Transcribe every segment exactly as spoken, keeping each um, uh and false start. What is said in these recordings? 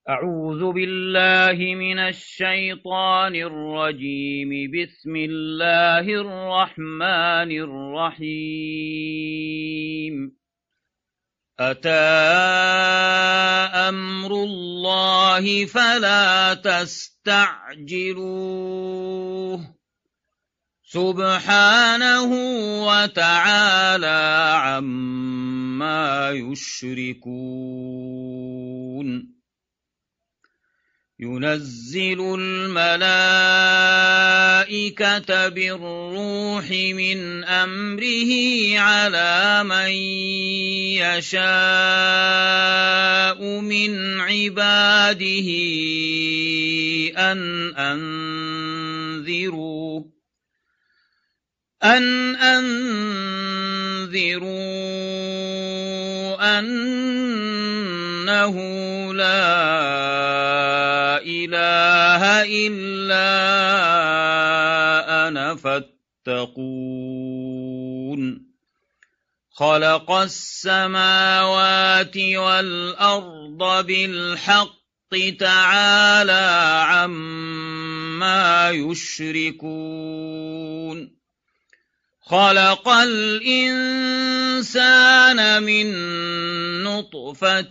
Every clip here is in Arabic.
أعوذ بالله من الشيطان الرجيم. بسم الله الرحمن الرحيم. أتى أمر الله فلا تستعجلوه سبحانه وتعالى عما يشركون. ينزل الملائكة بالروح من أمره على من يشاء من عباده أن أنذروا أن أنذروا أنه لا إله إلا أنا فاتقون. خلق السماوات والأرض بالحق تعالى عما يشركون. خلق الإنسان من نطفة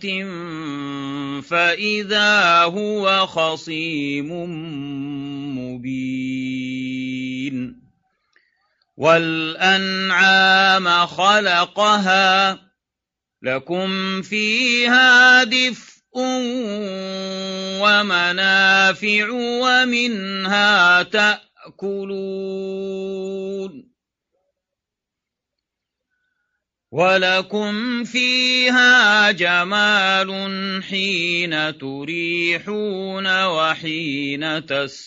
فإذا هو خصيم مبين. والأنعام خلقها لكم فيها دفء ومنافع ومنها تأكلون ولكم فيها جمال حين تريحون وحين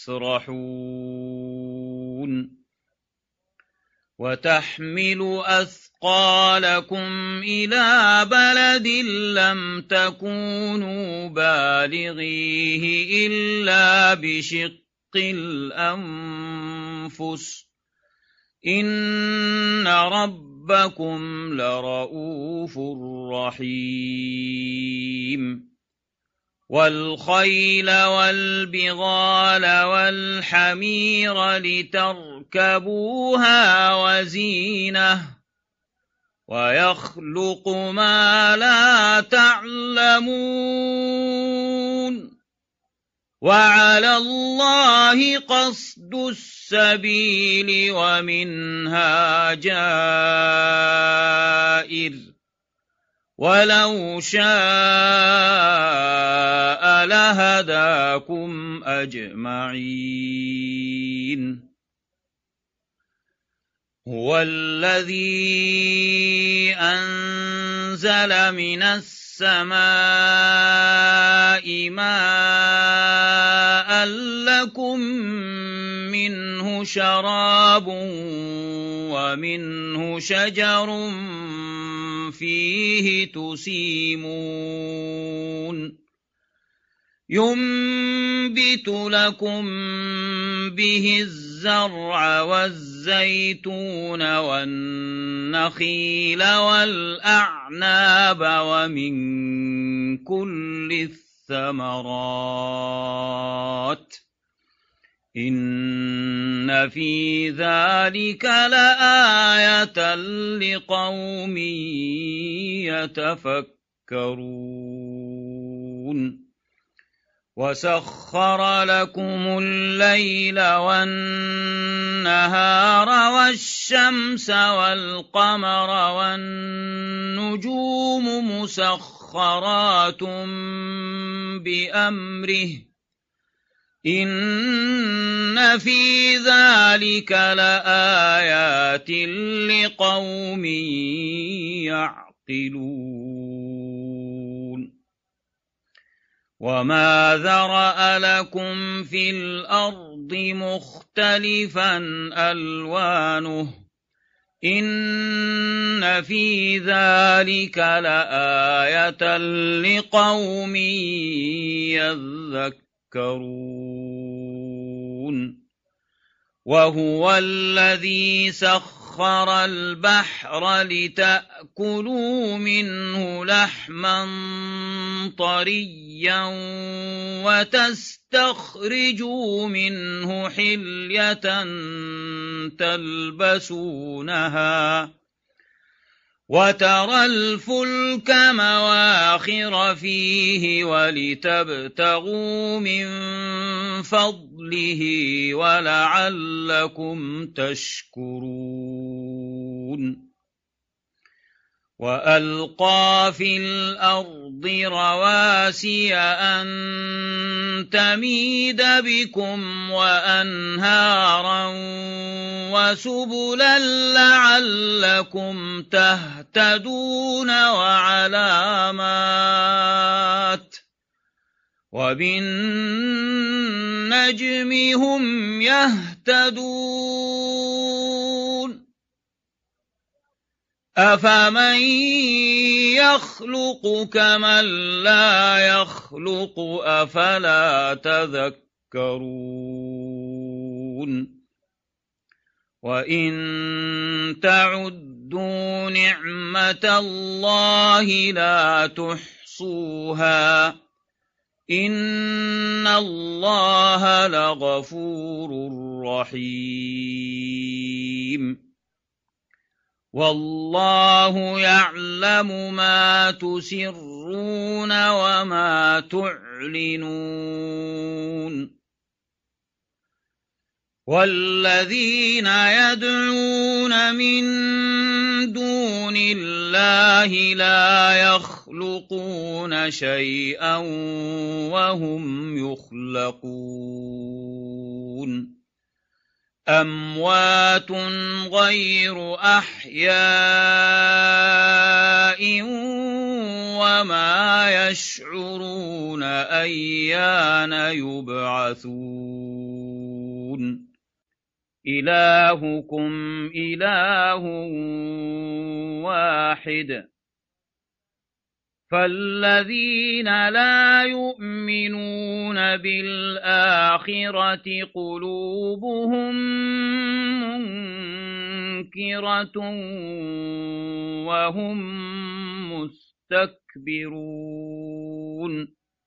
تسرحون. وتحمل أثقالكم إلى بلد لم تكونوا بالغيه إلا بشق الأنفس إن ربكم لرؤوف رحيم. والخيل والبغال والحمير لتركبوها وزينة ويخلق ما لا تعلمون. وعلى الله قصد السبيل ومنها جائر ولو شاء لهداكم أجمعين. هو الذي أنزل من السماء ماء لكم منه شراب ومنه شجر فيه تسيمون. ينبت لكم به الزرع والزيتون والنخيل والأعناب ومن كل الثمرات إن في ذلك لآية لقوم يتفكرون. وسخر لكم الليل والنهار والشمس والقمر والنجوم مسخرات بأمره إن في ذلك لآيات لقوم يعقلون. وما ذرأ لكم في الأرض مختلفا ألوانه إن في ذلك لآية لقوم يذكرون. وهو الذي سخر وسخر البحر لتأكلوا منه لحما طريا وتستخرجوا منه حلية تلبسونها وترى الفلك مواخر فيه ولتبتغوا من فضله ولعلكم تشكرون وألقى في الأرض رواسي أن تميد بكم وأنهارا وسبلا لعلكم تهتدون وعلامات وبالنجم هم يهتدون أفمن يخلق كمن لا يخلق أفلا تذكرون وإن تعدوا نعمة الله لا تحصوها إن الله لغفور رحيم والله يعلم ما تسرون وما تعلنون والذين يدعون من دون الله لا يخلقون شيئا وهم يخلقون أموات غير أحياء وما يشعرون أيان يبعثون إلهكم إله واحد فالذين لا يؤمنون بالآخرة قلوبهم منكرة وهم مستكبرون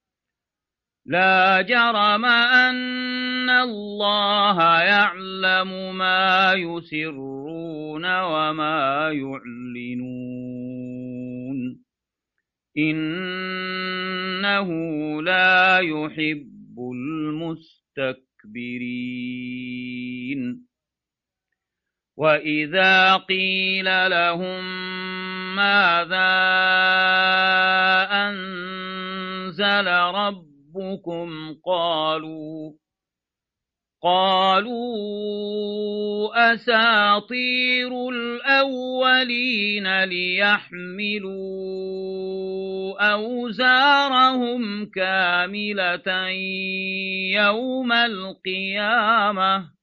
لا جرم أن الله يعلم ما يسرون وما يعلنون إنه لا يحب المستكبرين وإذا قيل لهم ماذا أنزل ربكم قالوا قالوا أساطير الأولين ليحملوا أوزارهم كاملة يوم القيامة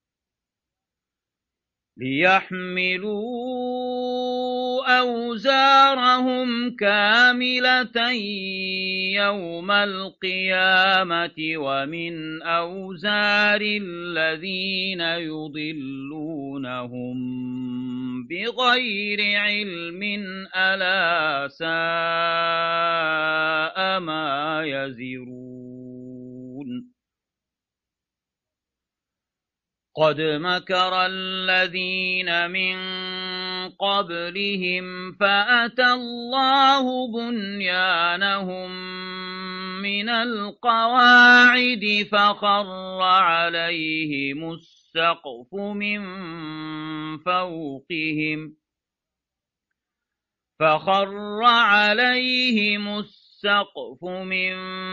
ليحملوا أوزارهم كاملة يوم القيامة ومن أوزار الذين يضلونهم بغير علم ألا ساء ما يزرون قد مكر الذين من قبلهم فأتى الله بنيانهم من القواعد فخر عليهم السقف من فوقهم فخر عليهم السقف السقف من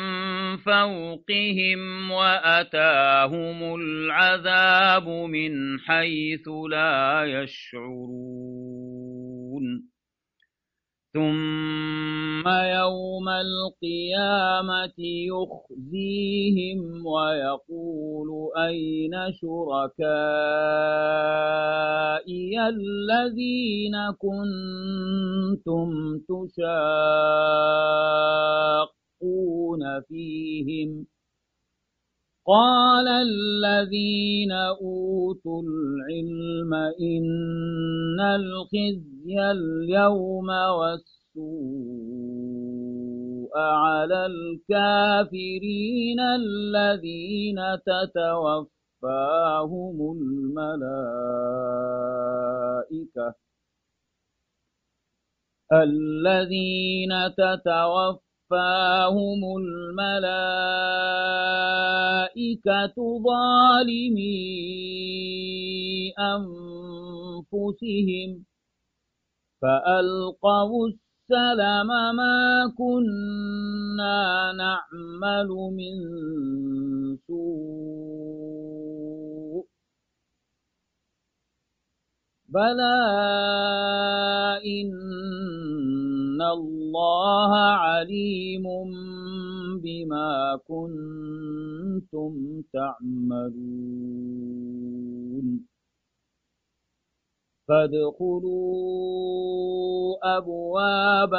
فوقهم وأتاهم العذاب من حيث لا يشعرون ثم يوم القيامة يخزيهم ويقول أين شركائي الذين كنتم تشاقون فيهم قال الذين أوتوا العلم إن الخزي اليوم والسوء على الكافرين الذين تتوفاهم الملائكة الذين تتوفاهم الملائكة ظالمي أنفسهم فألقوا السلم ما كنا نعمل من سوء بلى إن الله عليم بما كنتم تعملون فادخلوا أبواب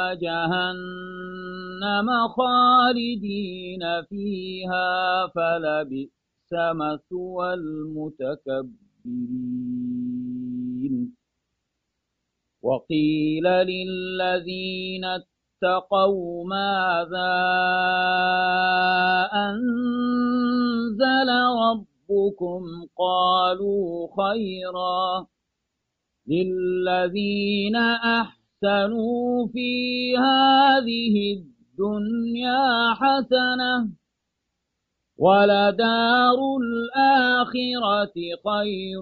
جهنم خالدين فيها فلبئس مثوى المتكبرين وقيل للذين اتقوا ماذا أنزل ربكم قالوا خيرا للذين أحسنوا في هذه الدنيا حسنة ولدار الآخرة خير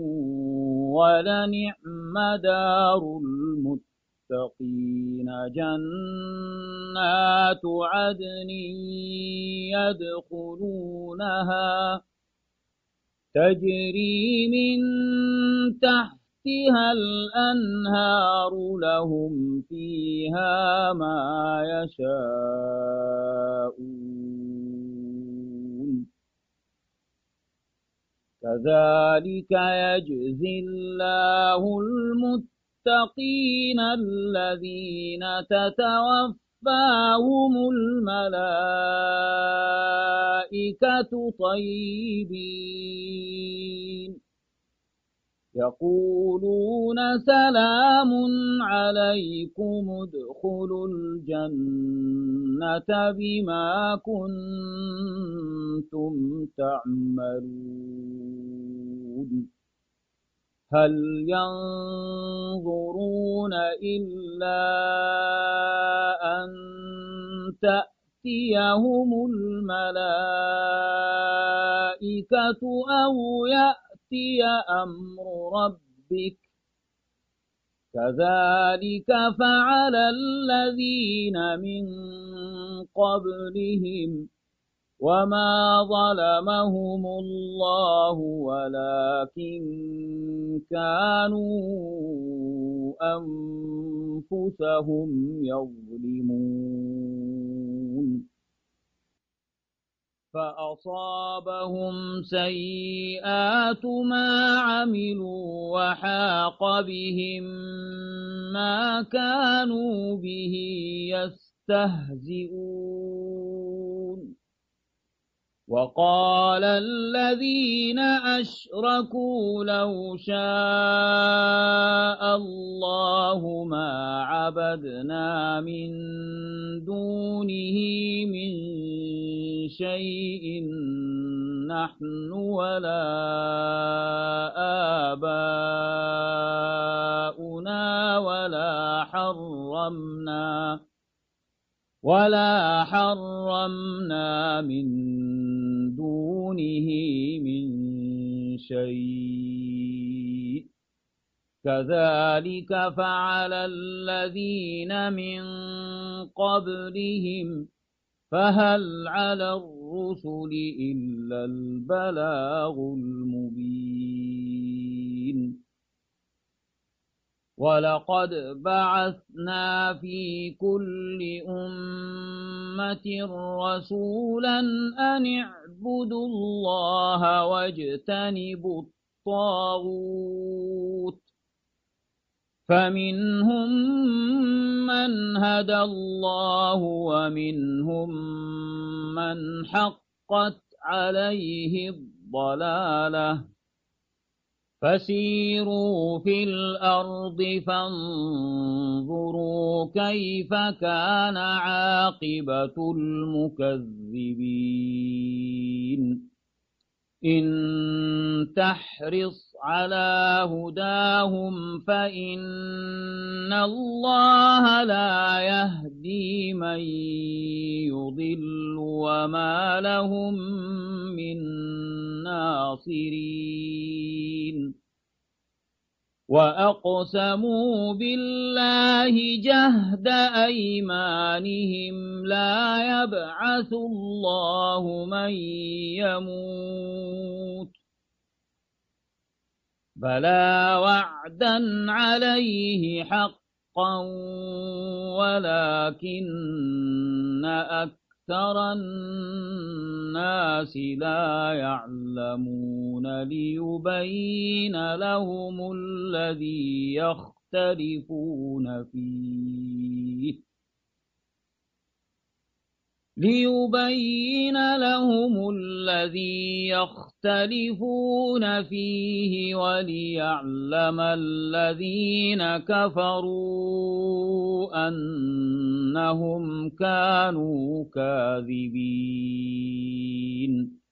ولنعم دار المتقين جنات عدن يدخلونها تجري من تحتها الأنهار لهم فيها ما يشاءون كذلك يجزي الله المتقين الذين تتوفاهم الملائكة طيبين يقولون سلام عليكم ادخلوا الجنة بما كنتم تعملون هل ينظرون إلا أن تأتيهم الملائكة أو يأتي أمر ربك كذلك فعل الذين من قبلهم وما ظلمهم الله ولكن كانوا أنفسهم يظلمون فأصابهم سيئات ما عملوا وحاق بهم ما كانوا به يستهزئون وقال الذين أشركوا لو شاء الله ما عبدنا من دونه من شيء نحن ولا آباؤنا ولا حرمنا ولا حرمنا من دونه من شيء كذلك فعل الذين من قبلهم فهل على الرسل إلا البلاغ المبين ولقد بعثنا في كل أمة رسولا أن اعبدوا الله واجتنبوا الطاغوت فمنهم من هدى الله ومنهم من حقت عليه الضلالة فسيروا في الأرض فانظروا كيف كان عاقبة المكذبين إن تحرص على هداهم فإن الله لا يهدي من يضل وما لهم من ناصرين وأقسموا بالله جهد أيمانهم لا يبعث الله من يموت بلى وعدا عليه حقا ولكن أكثر الناس لا يعلمون ليبين لهم الذي يختلفون فيه ليبين لهم الذي يختلفون فيه وليعلم الذين كفروا أنهم كانوا كاذبين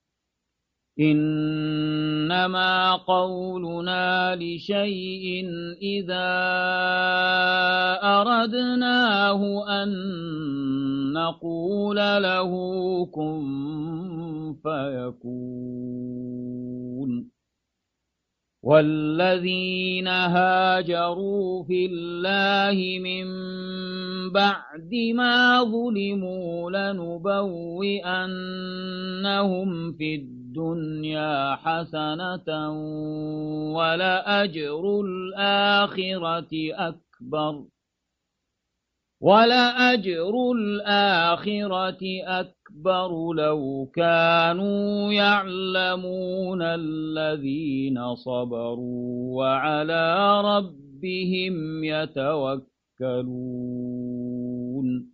إنما قولنا لشيء إذا أردناه أن نقول له كن فيكون والذين هاجروا في الله من بعد ما ظلموا لنبوئنهم في الدنيا حسنة ولأجر الآخرة أكبر ولأجر الآخرة أكبر لو كانوا يعلمون الذين صبروا وعلى ربهم يتوكلون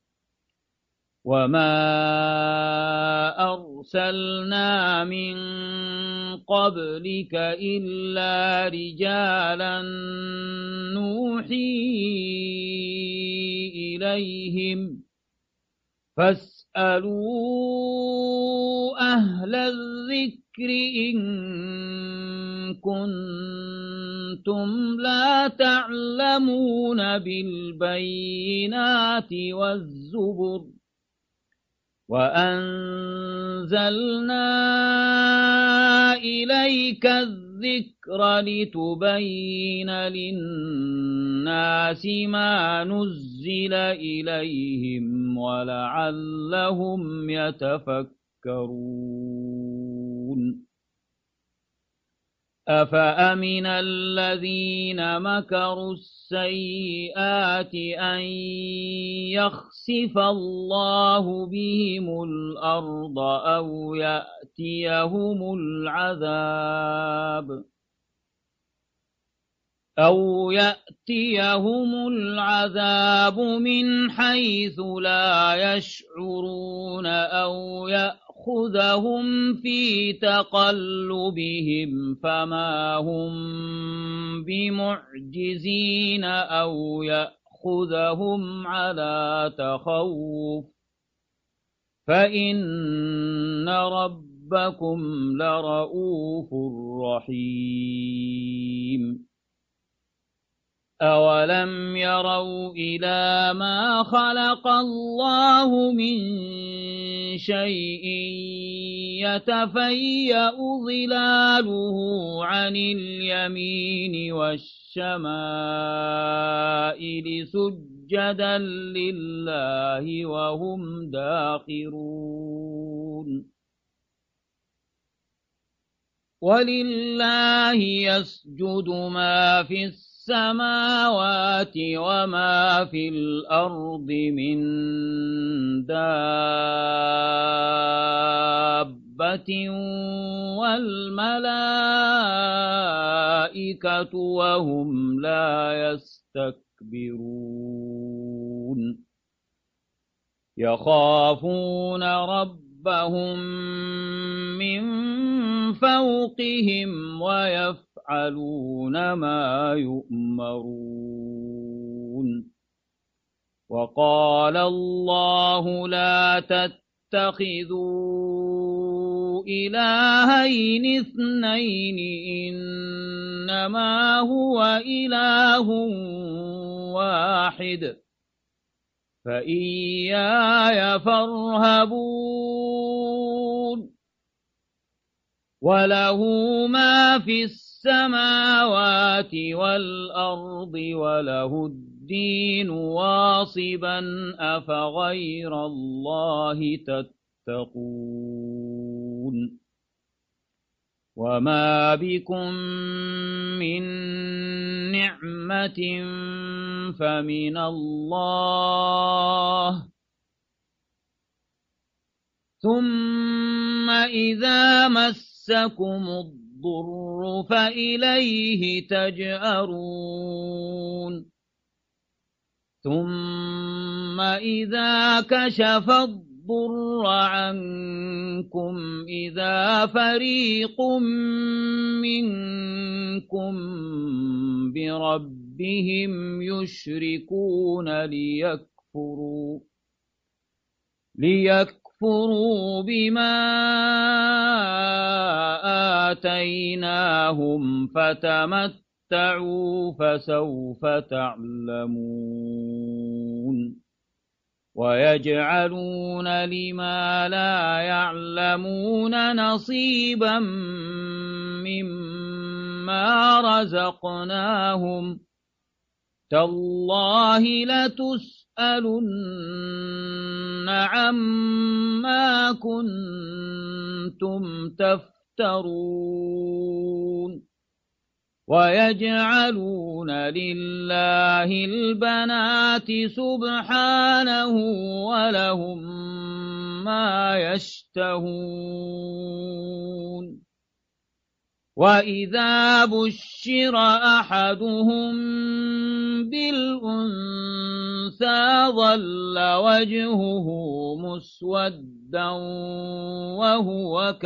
وما أرسلنا من قبلك إلا رجالا نوحي إليهم فاسألوا أهل الذكر إن كنتم لا تعلمون بالبينات والزبر وأنزلنا إليك الذكر لتبين للناس ما نزل إليهم ولعلهم يتفكرون أفأمن الذين مكروا السيئات أن يخسف الله بهم الأرض أو يأتيهم العذاب أو يأتيهم العذاب من حيث لا يشعرون أو يأخذهم في تقلبهم فما هم بمعجزين أو يأخذهم على تخوف فإن ربكم لرؤوف رحيم أولم يروا إلى ما خلق الله من شيء يتفيأ ظلاله عن اليمين والشمائل سجدا لله وهم داخرون ولله يسجد ما في السماء السماوات وما في الأرض من دابة والملائكة وهم لا يستكبرون يخافون رب ربهم من فوقهم ويفعلون ما يؤمرون. وقال الله لا تتخذوا إلهين اثنين إنما هو إله واحد فإياي فارهبون. وله ما في السماوات والأرض وله الدين واصبا أفغير الله تتقون. وما بكم من نعمة فمن الله ثم إذا مسكم الضر فإليه تجأرون. ثم إذا كشف الضر عنكم إذا فريق منكم بربهم يشركون ليكفروا ليكفروا بما آتيناهم فتمتعوا فسوف تعلمون. ويجعلون لما لا يعلمون نصيبا مما رزقناهم تالله لتسألن عما كنتم تفترون. ويجعلون لله البنات سبحانه ولهم ما يشتهون. وإذا بشر أحدهم بالأنثى ظل وجهه مسودا وهو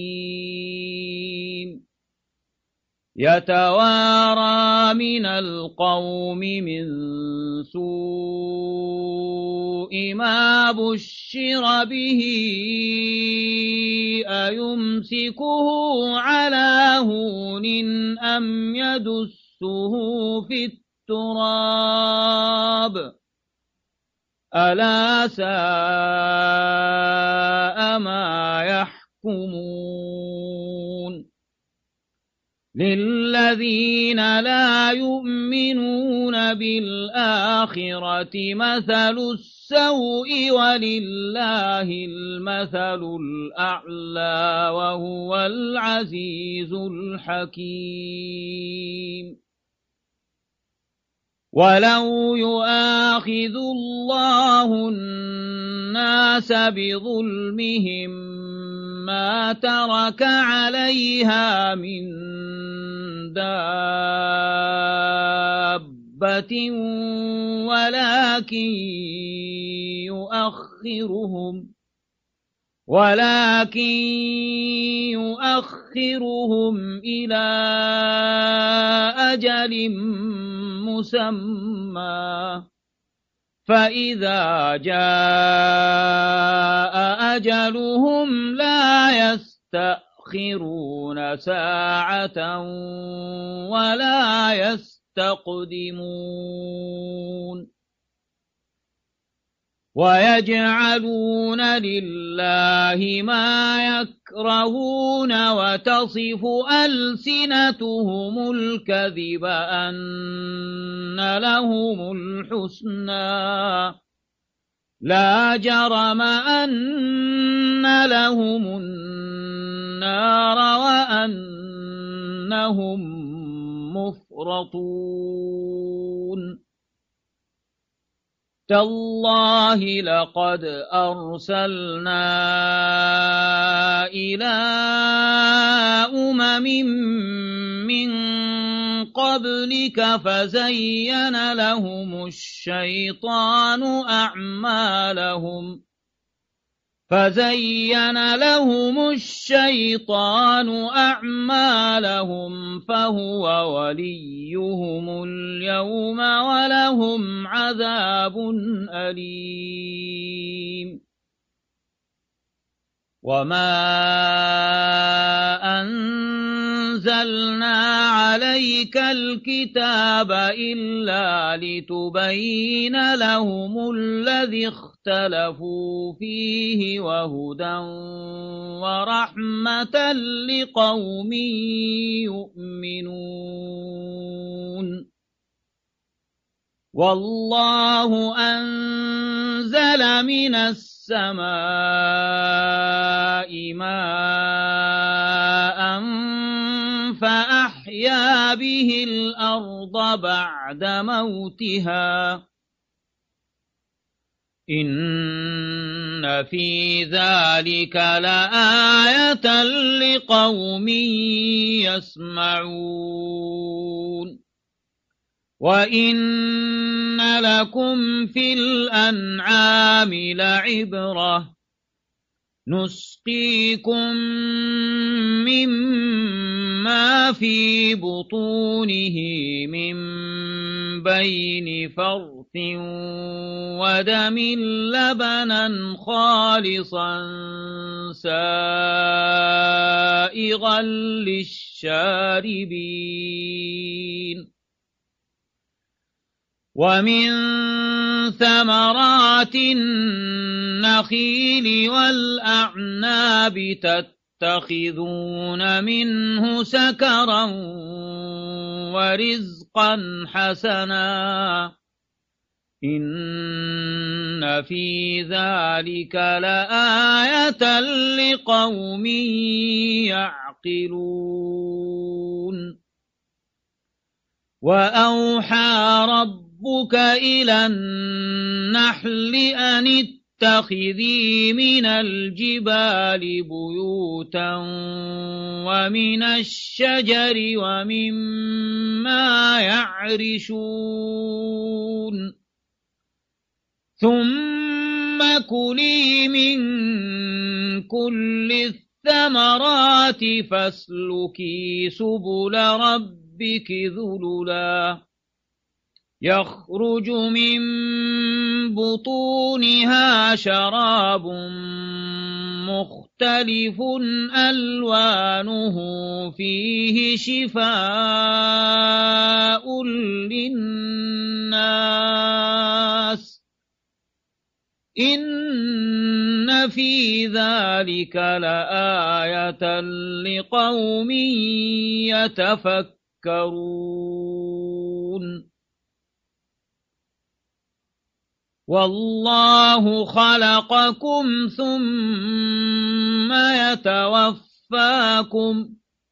كظيم يتوارى من القوم من سوء ما بشر به أيمسكه على هون أم يدسه في التراب ألا ساء ما يحكمون. للذين لا يؤمنون بالآخرة مثل السوء ولله المثل الأعلى وهو العزيز الحكيم. ولو يؤاخذ الله الناس بظلمهم ما ترك عليها من دابة ولكن يؤخرهم ولكن يؤخرهم إلى أجل مسمى فإذا جاء أجلهم لا يستأخرون ساعة ولا يستقدمون. ويجعلون لله ما يكرهون وتصف ألسنتهم الكذب أن لهم الحسنى لا جرم أن لهم النار وأنهم مفرطون. تالله لقد أرسلنا إلى أمم من قبلك فزين لهم الشيطان أعمالهم فزين لهم الشيطان أعمالهم فهو وليهم اليوم ولهم عذاب أليم وما أنزلنا عليك الكتاب إلا لتبين لهم الذي اختلفوا فيه وهدى ورحمة لقوم يؤمنون والله أنزل من السماء ماء فأحيا به الأرض بعد موتها إن في ذلك لآية لقوم يسمعون وإن لكم في الأنعام لعبرة نسقيكم مما في بطونه من بين فرث ودم لبنا خالصا سائغا للشاربين ومن ثمرات النخيل والأعناب تتخذون منه سكرا ورزقا حسنا إن في ذلك لآية لقوم يعقلون وأوحى ربك ربك إلى النحل أن اتخذي من الجبال بيوتا ومن الشجر ومما يعرشون ثم كلي من كل الثمرات فاسلكي سبل ربك ذللا يخرج من بطونها شراب مختلف ألوانه فيه شفاء للناس إن في ذلك لآية لقوم يتفكرون والله خلقكم ثم يتوفاكم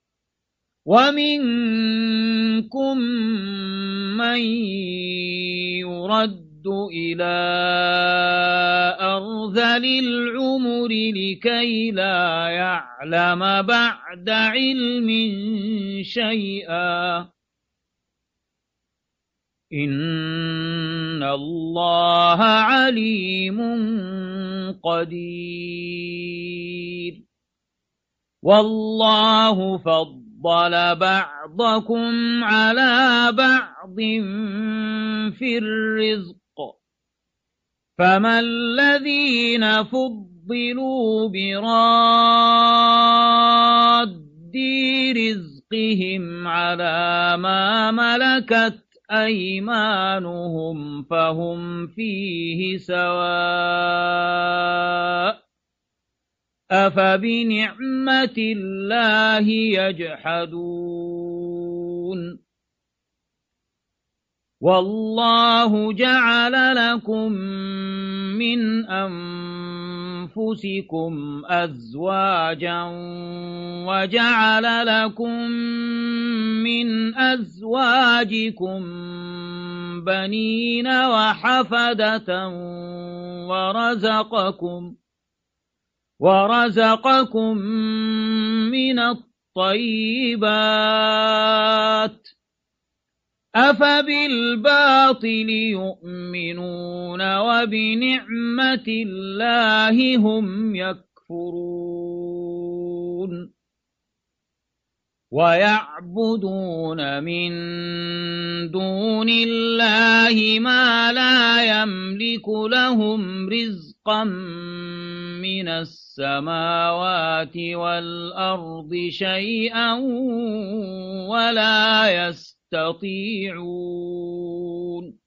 ومنكم من يرد إلى أرذل العمر لكي لا يعلم بعد علم شيئا إن الله عليم قدير والله فضل بعضكم على بعض في الرزق فما الذين فضلوا براد رزقهم على ما ملكت أيمانهم فهم فيه سواء أفبنعمة الله يجحدون والله جعل لكم من أنفسكم أزواجا وجعل لكم من أزواجكم بنين وحفدة ورزقكم ورزقكم من الطيبات أفبالباطل يؤمنون وبنعمة الله هم يكفرون ويعبدون من دون الله ما لا يملك لهم رزقا من السماوات والأرض شيئا ولا يستطيعون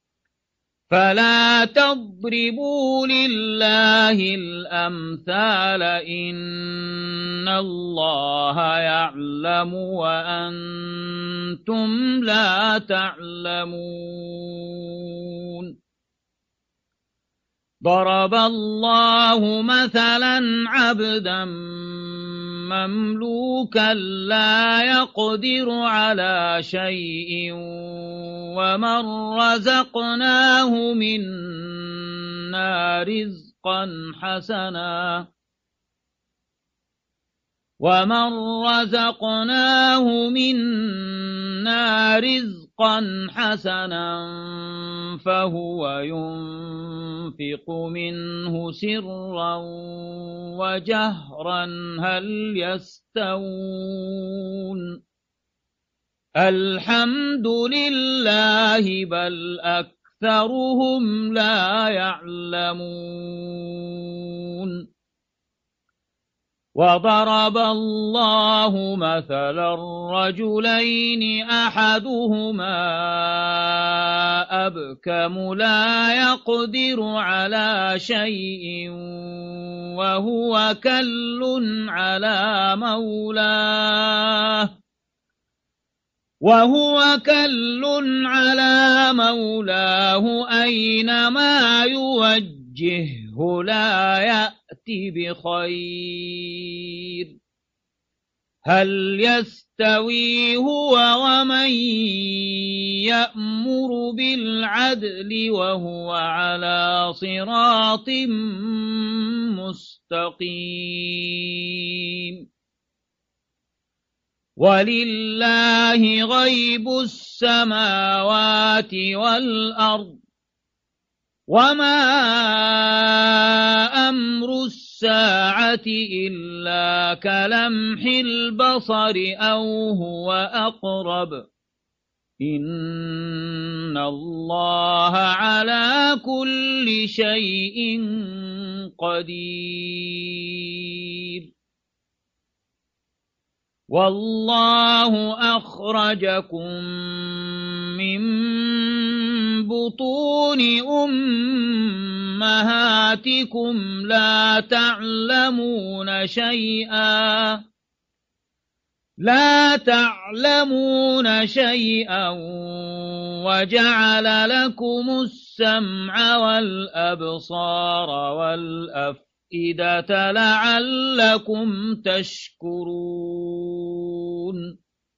فلا تضربوا لله الأمثال إن الله يعلم وأنتم لا تعلمون ضرب الله مثلا عبدا مملوكا لا يقدر على شيء ومن رزقناه منا رزقا حسنا ومن رزقناه منا رزقا حسنا فهو ينفق منه سرا وجهرا هل يستوون الحمد لله بل أكثرهم لا يعلمون وضرب الله مثلا رجلين أحدهما أبكم لا يقدر على شيء وهو كل على مولاه وهو كل على مولاه أينما يوجهه لا يأتي بخير هل يستوي هو ومن يأمر بالعدل وهو على صراط مستقيم ولله غيب السماوات والأرض وما أمر الساعة إلا كلمح البصر أو هو أقرب إن الله على كل شيء قدير والله أخرجكم من بطون أمهاتكم لا تعلمون شيئا لا تعلمون شيئا وجعل لكم السمع والأبصار والأفئدة إذا لعلكم تشكرون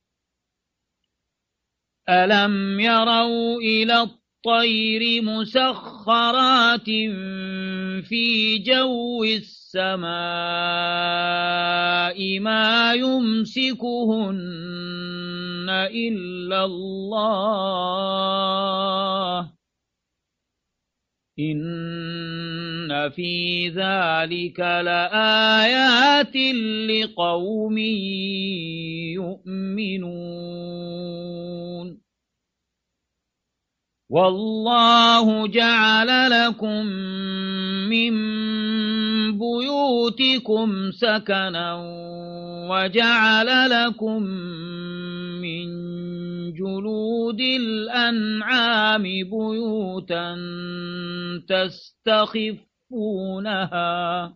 ألم يروا إلى الطير مسخرات في جو السماء ما يمسكهن إلا الله إن في ذلك لآيات لقوم يؤمنون والله جعل لكم من بيوتكم سكنا وجعل لكم من جلود الأنعام بيوتا تستخفونها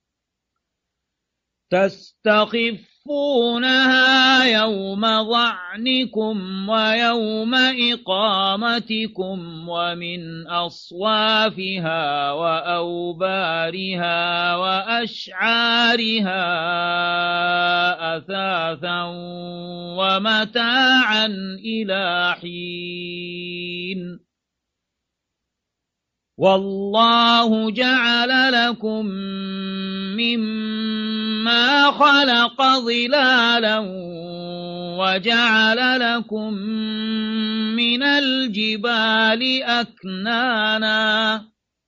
تستخفونها يوم ظعنكم ويوم إقامتكم ومن أصوافها وأوبارها وأشعارها أثاثا ومتاعا إلى حين والله جعل لكم مما خلق ظلالا وجعل لكم من الجبال أكنانا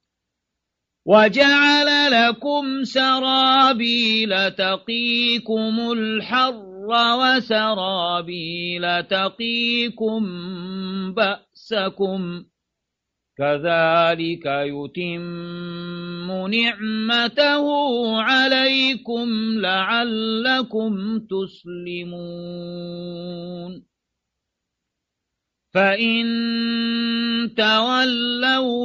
وجعل لكم سرابيل تقيكم الحر وسرابيل تقيكم بأسكم كذلك يتم نعمته عليكم لعلكم تسلمون فإن تولوا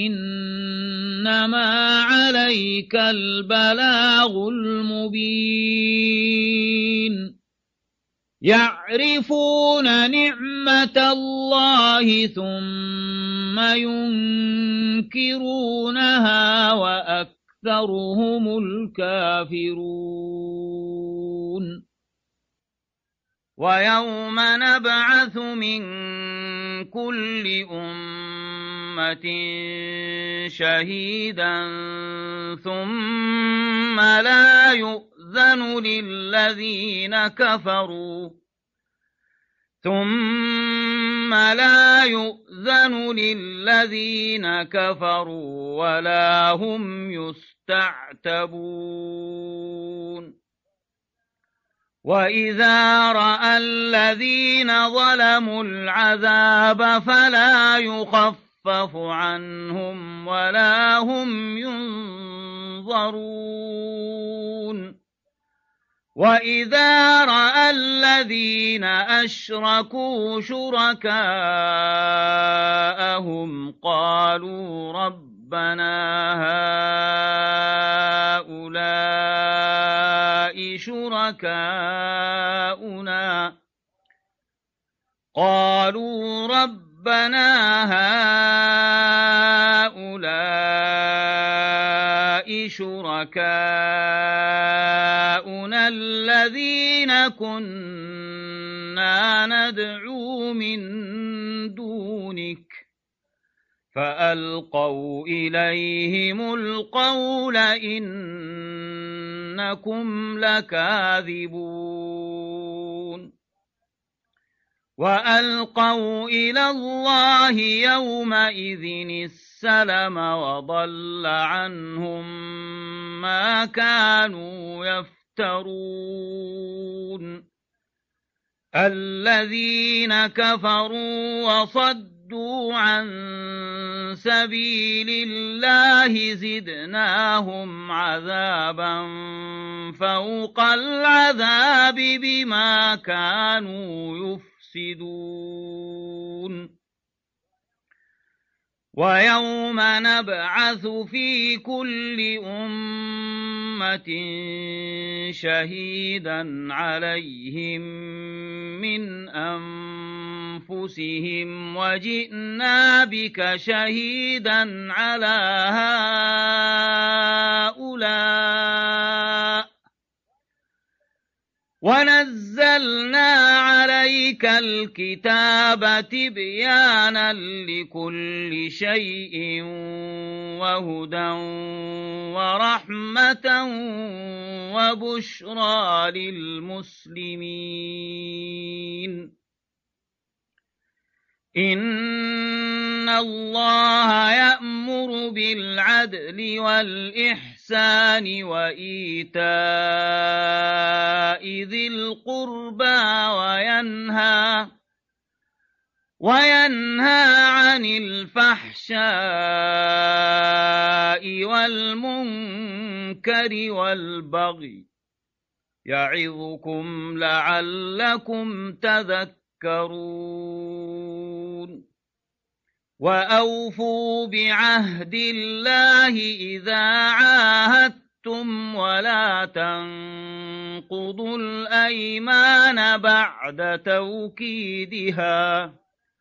فإنما عليك البلاغ المبين يعرفون نعمة الله ثم ينكرونها وأكثرهم الكافرون ويوم نبعث من كل أمة شهيدا ثم لا يؤذن للذين كفروا ثم لا يؤذن للذين كفروا ولا هم يستعتبون وإذا رأى الذين ظلموا العذاب فلا يخفف عنهم ولا هم ينظرون وإذا رأى الذين أشركوا شركاءهم قالوا ربنا هؤلاء شركاؤنا قالوا ربنا هؤلاء شركاؤنا الذين كنا ندعو من دونك فألقوا إليهم القول إنكم لكاذبون وألقوا إلى الله يومئذ السلم وضل عنهم ما كانوا يفترون الذين كفروا وصدوا عن سبيل الله زدناهم عذابا فوق العذاب بما كانوا يفسدون ويوم نبعث في كل أمة شهيدا عليهم من أنفسهم وجئنا بك شهيدا على هؤلاء ونزلنا عليك الكتاب تبيانا لكل شيء وهدى ورحمة وبشرى للمسلمين إن الله يأمر بالعدل والإحسان وإيتاء ذي القربى وينهى وينهى عن الفحشاء والمنكر والبغي يعظكم لعلكم تذكرون وأوفوا بعهد الله إذا عاهدتم ولا تنقضوا الأيمان بعد توكيدها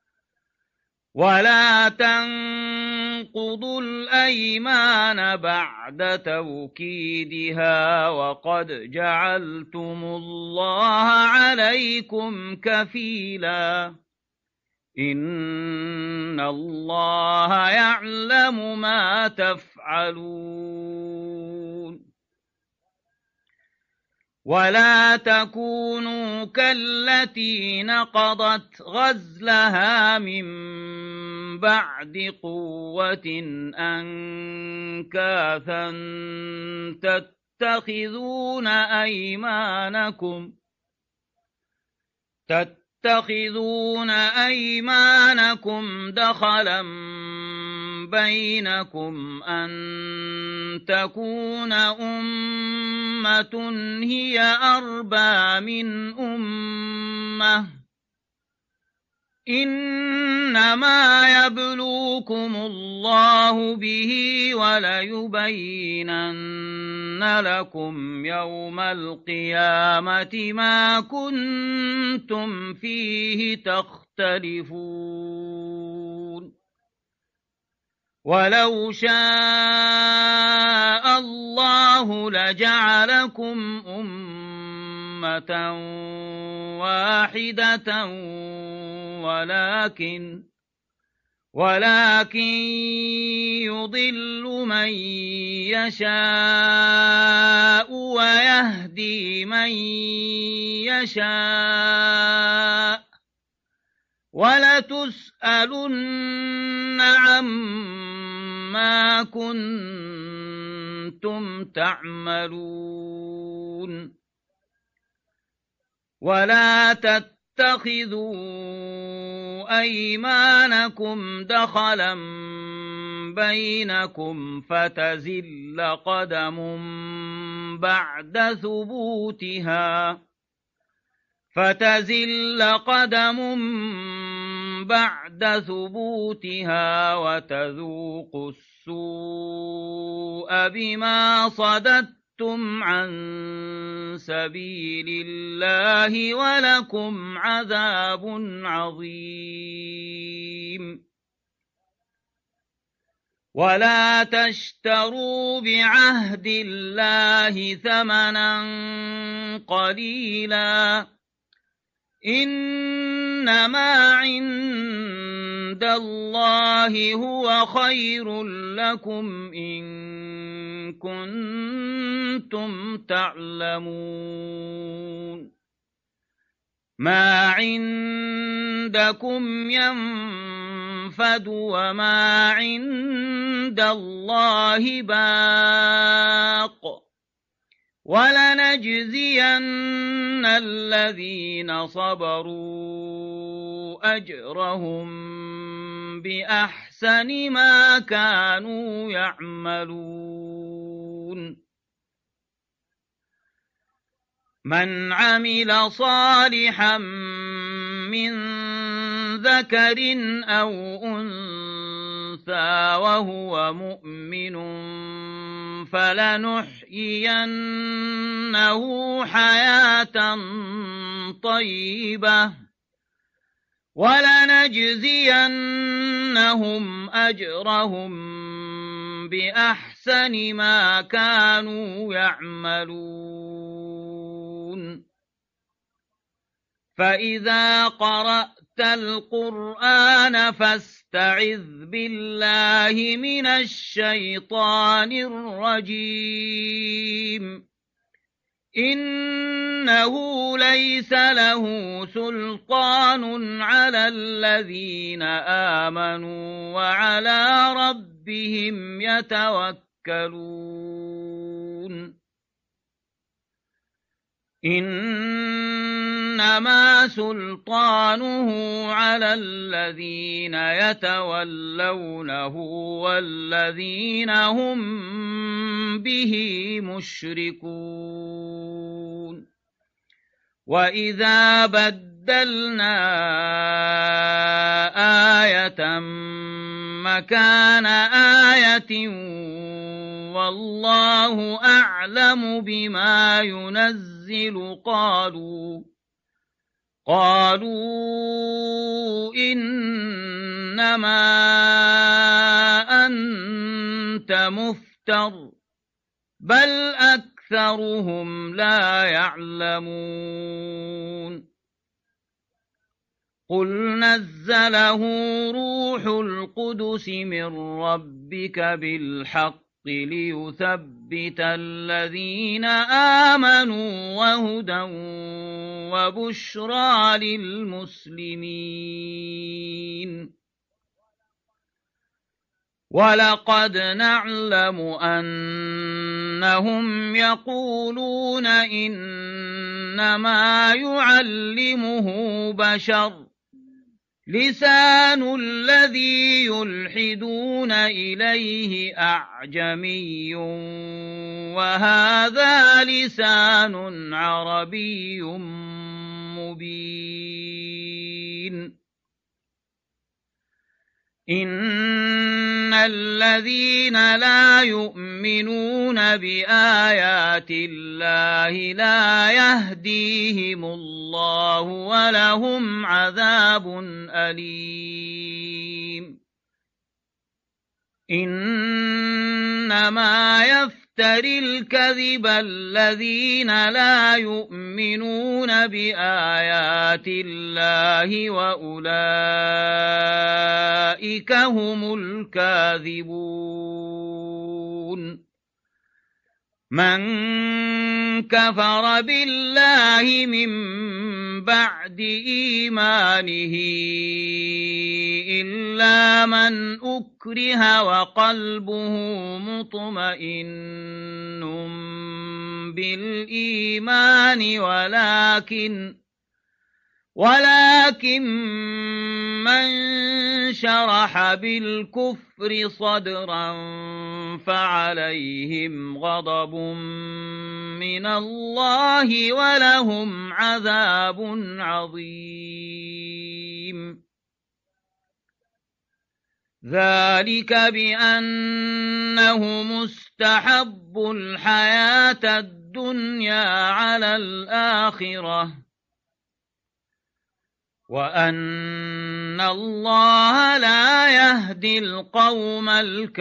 ولا تنقضوا الأيمان بعد توكيدها وقد جعلتم الله عليكم كفيلا إن الله يعلم ما تفعلون ولا تكونوا كالتي نقضت غزلها من بعد قوة أنكاثا تتخذون أيمانكم تتخذون أيمانكم دخلا بينكم أن تكون أمة هي أربى من أمة إنما يبلوكم الله به وليبينن لكم يوم القيامة ما كنتم فيه تختلفون ولو شاء الله لجعلكم أمة واحدة ولكن ولكن يضل من يشاء ويهدي من يشاء ولتسألن عما كنتم تعملون ولا تتخذوا أيمانكم دخلا بينكم فتزل قدم بعد ثبوتها فتزل قدم بعد ثبوتها وتذوقوا السوء بما صددتم عن سبيل الله ولكم عذاب عظيم ولا تشتروا بعهد الله ثمنا قليلا إنما عند الله هو خير لكم إن كنتم تعلمون ما عندكم ينفد وما عند الله باق ولنجزين الذين صبروا أجرهم بأحسن ما كانوا يعملون من عمل صالحا من ذكر أو أنثى وهو مؤمن فلنحيينه حياة طيبة ولنجزينهم أجرهم بأحسن ما كانوا يعملون فإذا قرأت القرآن فاستعذ بالله من الشيطان الرجيم إنه ليس له سلطان على الذين آمنوا وعلى ربهم يتوكلون إنما سلطانه على الذين يتولونه والذين هم به مشركون وإذا بدلنا آية مكان آية والله أعلم بما ينزل قالوا قالوا إنما أنت مفتر بل أكثرهم لا يعلمون قل نزله روح القدس من ربك بالحق ليثبت الذين آمنوا وهدى وبشرى للمسلمين ولقد نعلم أنهم يقولون إنما يعلمه بشر لسان الذي يلحدون إليه أعجمي وهذا لسان عربي مبين إن الذين لا يؤمنون بآيات الله لا يهديهم الله ولهم عذاب أليم إنما يفتري الكذب الذين لا يؤمنون بآيات الله وأولئك هم الكاذبون من كفر بالله من بعد إيمانه إلا من أكره وقلبه مطمئن بالإيمان ولكن ولكن من شرح بالكفر صدرا فعليهم غضب من الله ولهم عذاب عظيم ذلك بأنه مستحب الحياة الدنيا على الآخرة وأن الله لا يهدي القوم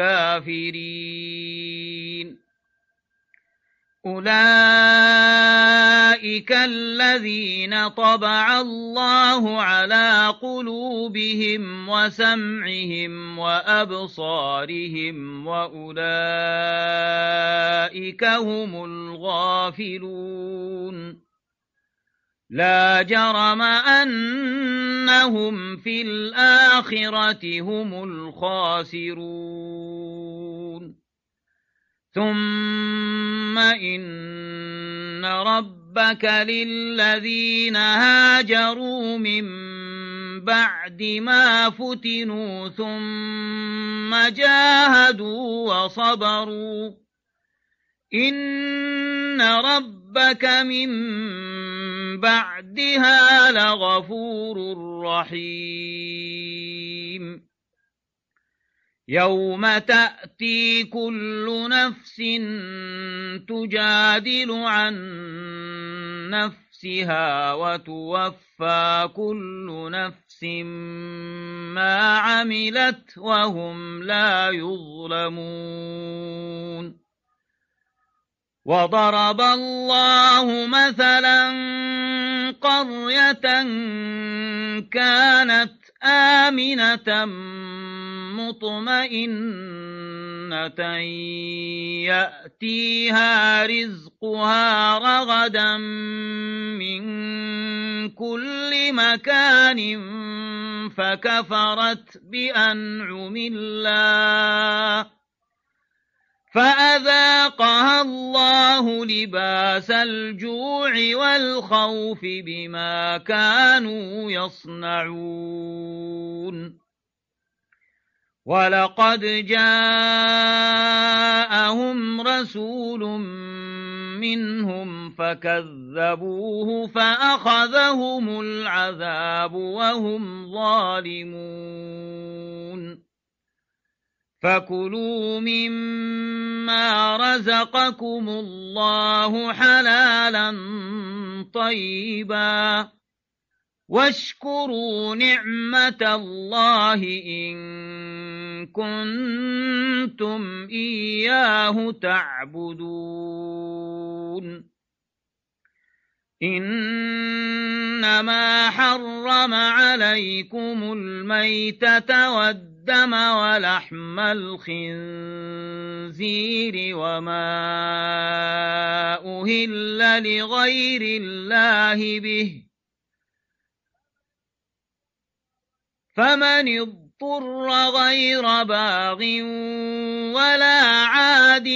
الكافرين أولئك الذين طبع الله على قلوبهم وسمعهم وأبصارهم وأولئك هم الغافلون لا جرم أنهم في الآخرة هم الخاسرون ثم إن ربك للذين هاجروا من بعد ما فتنوا ثم جاهدوا وصبروا إن ربك من بعدها لغفور رحيم يوم تأتي كل نفس تجادل عن نفسها وتوفى كل نفس ما عملت وهم لا يظلمون وضرب الله مثلا قرية كانت آمنة مطمئنة يأتيها رزقها رغدا من كل مكان فكفرت بأنعم الله فأذاقها الله لباس الجوع والخوف بما كانوا يصنعون ولقد جاءهم رسول منهم فكذبوه فأخذهم العذاب وهم ظالمون فكلوا مما رزقكم الله حلالا طيبا واشكروا نعمة الله إن كنتم إياه تعبدون إن إنما حرم عليكم الميتة والدم ولحم الخنزير وما أهل لغير الله به، فمن اضطر غير باغ ولا عاد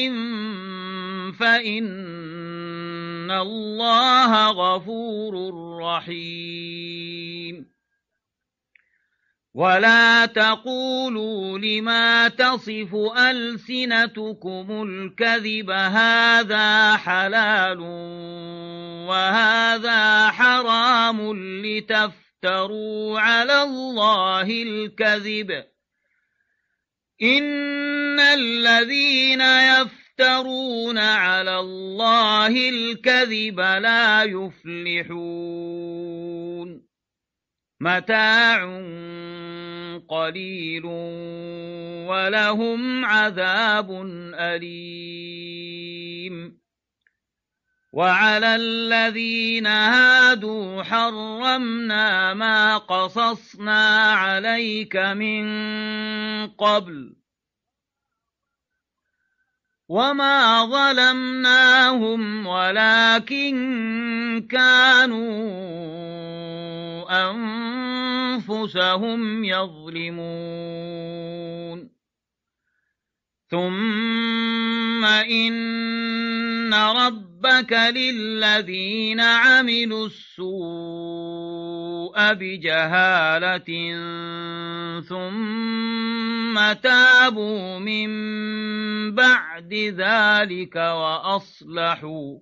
فإن الله غفور رحيم. ولا تقولوا لما تصف ألسنتكم الكذب هذا حلال وهذا حرام لتفتروا على الله الكذب، إن الذين يفترون على الله الكذب لا يفلحون. متاع قليل ولهم عذاب أليم. وعلى الذين هادوا حرمنا ما قصصنا عليك من قبل وما ظلمناهم ولكن كانوا أنفسهم يظلمون. ثم إن ربك للذين عملوا السوء بجهالة ثم تابوا من بعد ذلك وأصلحوا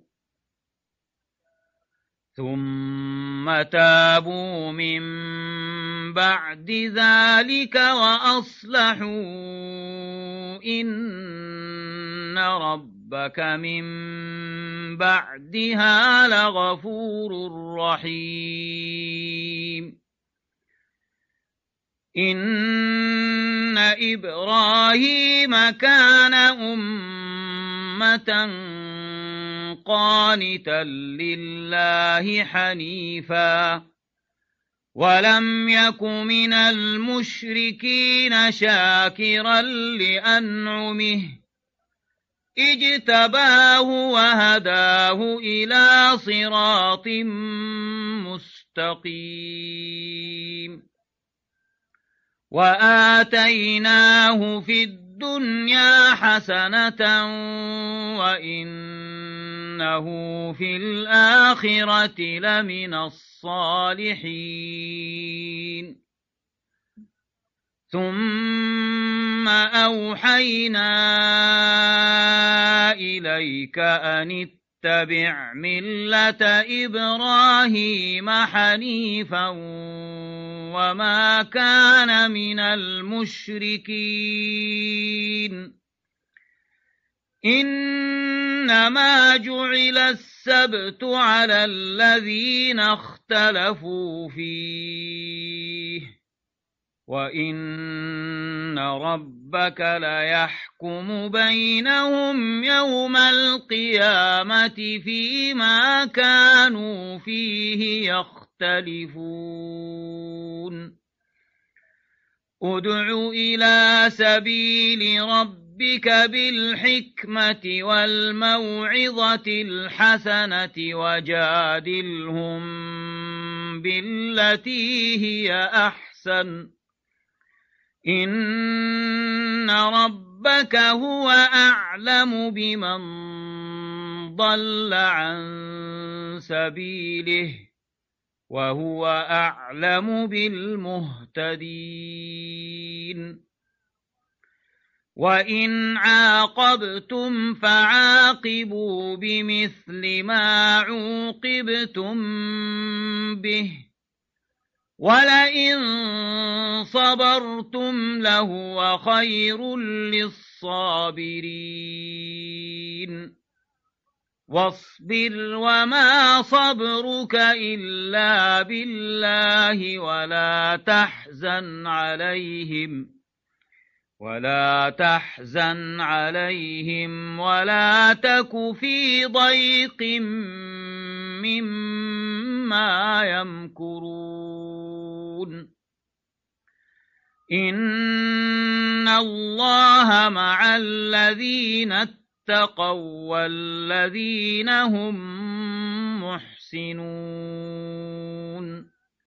ثم تابوا من بعد ذلك وأصلحوا إن ربك من بعدها لغفور رحيم. إن إبراهيم كان أمة قانتا لله حنيفا ولم يك من المشركين شاكرا لأنعمه اجتباه وهداه إلى صراط مستقيم. وآتيناه في الدنيا حسنة وإنه في الآخرة لمن الصالحين. ثم أوحينا إليك أن اتبع ملة إبراهيم حنيفا وما كان من المشركين. إنما جعل السبت على الذين اختلفوا فيه وإن ربك ليحكم بينهم يوم القيامة فيما كانوا فيه يختلفون. ادع إلى سبيل ربك بالحكمة والموعظة الحسنة وجادلهم بالتي هي أحسن إن ربك هو أعلم بمن ضل عن سبيله وهو أعلم بالمهتدين. وإن عاقبتم فعاقبوا بمثل ما عوقبتم به ولئن صبرتم لهو خير للصابرين. واصبر وما صبرك إلا بالله ولا تحزن عليهم ولا تحزن عليهم ولا تك في ضيق مما ما يمكرون إن الله مع الذين اتقوا والذين هم محسنون